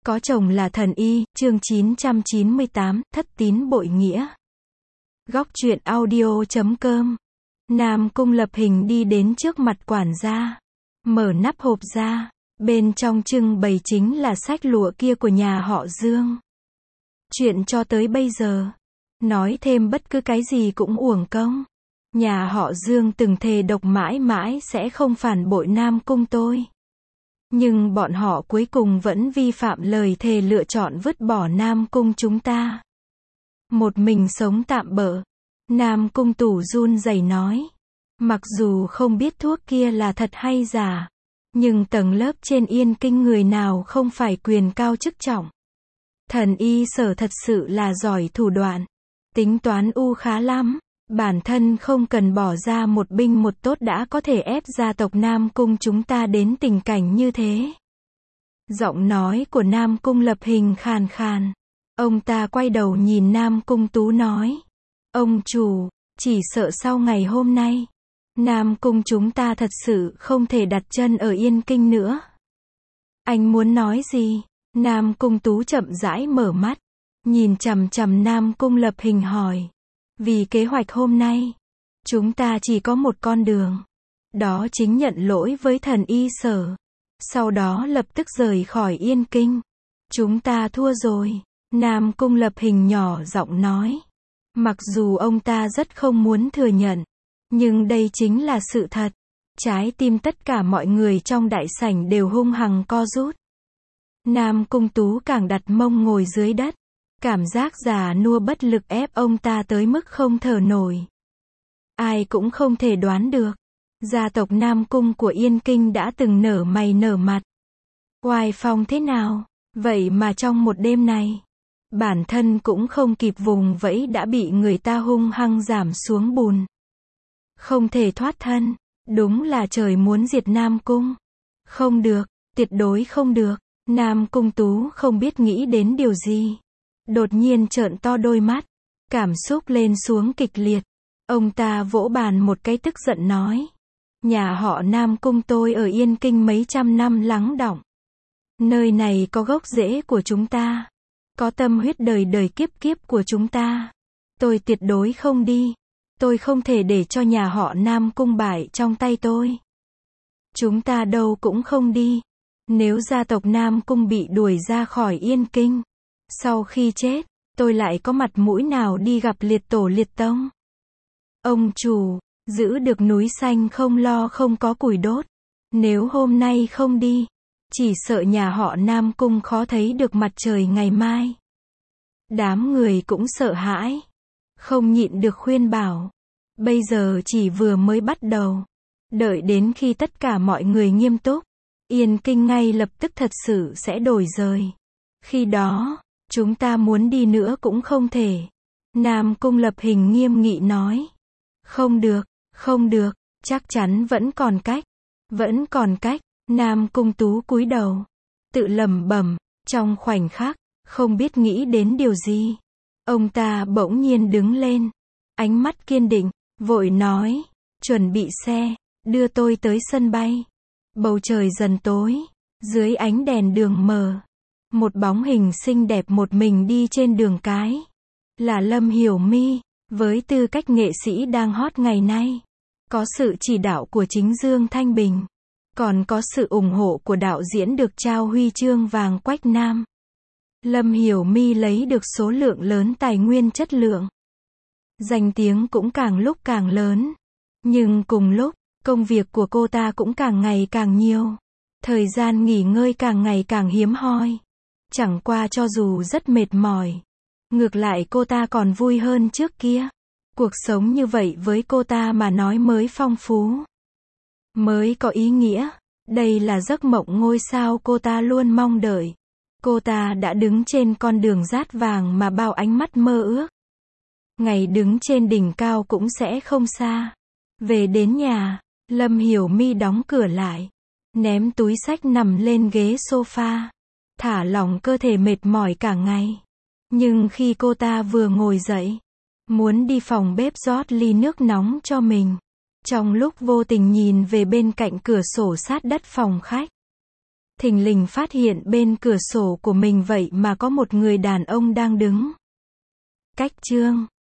Có chồng là thần y, chương 998, thất tín bội nghĩa. Góc truyện audio.com. Nam Cung Lập Hình đi đến trước mặt quản gia, mở nắp hộp ra, bên trong trưng bày chính là sách lụa kia của nhà họ Dương. Chuyện cho tới bây giờ, nói thêm bất cứ cái gì cũng uổng công. Nhà họ Dương từng thề độc mãi mãi sẽ không phản bội Nam Cung tôi. Nhưng bọn họ cuối cùng vẫn vi phạm lời thề, lựa chọn vứt bỏ Nam Cung chúng ta. Một mình sống tạm bợ. Nam Cung Tủ run rẩy nói. Mặc dù không biết thuốc kia là thật hay giả, nhưng tầng lớp trên Yên Kinh người nào không phải quyền cao chức trọng. Thần y Sở thật sự là giỏi thủ đoạn, tính toán khá lắm. Bản thân không cần bỏ ra một binh một tốt đã có thể ép gia tộc Nam Cung chúng ta đến tình cảnh như thế. Giọng nói của Nam Cung Lập Hình khàn khàn. Ông ta quay đầu nhìn Nam Cung Tú nói. Ông chủ, chỉ sợ sau ngày hôm nay, Nam Cung chúng ta thật sự không thể đặt chân ở Yên Kinh nữa. Anh muốn nói gì? Nam Cung Tú chậm rãi mở mắt, nhìn chằm chằm Nam Cung Lập Hình hỏi. Vì kế hoạch hôm nay, chúng ta chỉ có một con đường. Đó chính nhận lỗi với thần y Sở. Sau đó lập tức rời khỏi Yên Kinh. Chúng ta thua rồi. Nam Cung Lập Hình nhỏ giọng nói. Mặc dù ông ta rất không muốn thừa nhận, nhưng đây chính là sự thật. Trái tim tất cả mọi người trong đại sảnh đều hung hăng co rút. Nam Cung Tú càng đặt mông ngồi dưới đất. Cảm giác già nua bất lực ép ông ta tới mức không thở nổi. Ai cũng không thể đoán được. Gia tộc Nam Cung của Yên Kinh đã từng nở mày nở mặt. Oai phong thế nào? Vậy mà trong một đêm này, bản thân cũng không kịp vùng vẫy đã bị người ta hung hăng giảm xuống bùn. Không thể thoát thân. Đúng là trời muốn diệt Nam Cung. Không được, tuyệt đối không được. Nam Cung Tú không biết nghĩ đến điều gì. Đột nhiên trợn to đôi mắt, cảm xúc lên xuống kịch liệt. Ông ta vỗ bàn một cái tức giận nói. Nhà họ Nam Cung tôi ở Yên Kinh mấy trăm năm lắng đọng. Nơi này có gốc rễ của chúng ta. Có tâm huyết đời đời kiếp kiếp của chúng ta. Tôi tuyệt đối không đi. Tôi không thể để cho nhà họ Nam Cung bại trong tay tôi. Chúng ta đâu cũng không đi. Nếu gia tộc Nam Cung bị đuổi ra khỏi Yên Kinh, sau khi chết, tôi lại có mặt mũi nào đi gặp liệt tổ liệt tông? Ông chủ, giữ được núi xanh không lo không có củi đốt. Nếu hôm nay không đi, chỉ sợ nhà họ Nam Cung khó thấy được mặt trời ngày mai. Đám người cũng sợ hãi, không nhịn được khuyên bảo. Bây giờ chỉ vừa mới bắt đầu. Đợi đến khi tất cả mọi người nghiêm túc, Yên Kinh ngay lập tức thật sự sẽ đổi rời. Khi đó, chúng ta muốn đi nữa cũng không thể. Nam Cung Lập Hình nghiêm nghị nói. Không được, không được, chắc chắn vẫn còn cách. Vẫn còn cách. Nam Cung Tú cúi đầu, tự lẩm bẩm. Trong khoảnh khắc, không biết nghĩ đến điều gì, ông ta bỗng nhiên đứng lên, ánh mắt kiên định, vội nói. Chuẩn bị xe, đưa tôi tới sân bay. Bầu trời dần tối, dưới ánh đèn đường mờ, một bóng hình xinh đẹp một mình đi trên đường cái. Là Lâm Hiểu My, với tư cách nghệ sĩ đang hot ngày nay. Có sự chỉ đạo của chính Dương Thanh Bình. Còn có sự ủng hộ của đạo diễn được trao huy chương vàng Quách Nam. Lâm Hiểu My lấy được số lượng lớn tài nguyên chất lượng. Danh tiếng cũng càng lúc càng lớn. Nhưng cùng lúc, công việc của cô ta cũng càng ngày càng nhiều. Thời gian nghỉ ngơi càng ngày càng hiếm hoi. Chẳng qua cho dù rất mệt mỏi, ngược lại cô ta còn vui hơn trước kia. Cuộc sống như vậy với cô ta mà nói mới phong phú, mới có ý nghĩa. Đây là giấc mộng ngôi sao cô ta luôn mong đợi. Cô ta đã đứng trên con đường dát vàng mà bao ánh mắt mơ ước. Ngày đứng trên đỉnh cao cũng sẽ không xa. Về đến nhà, Lâm Hiểu My đóng cửa lại, ném túi xách nằm lên ghế sofa, thả lỏng cơ thể mệt mỏi cả ngày. Nhưng khi cô ta vừa ngồi dậy, muốn đi phòng bếp rót ly nước nóng cho mình, trong lúc vô tình nhìn về bên cạnh cửa sổ sát đất phòng khách, thình lình phát hiện bên cửa sổ của mình vậy mà có một người đàn ông đang đứng cách chương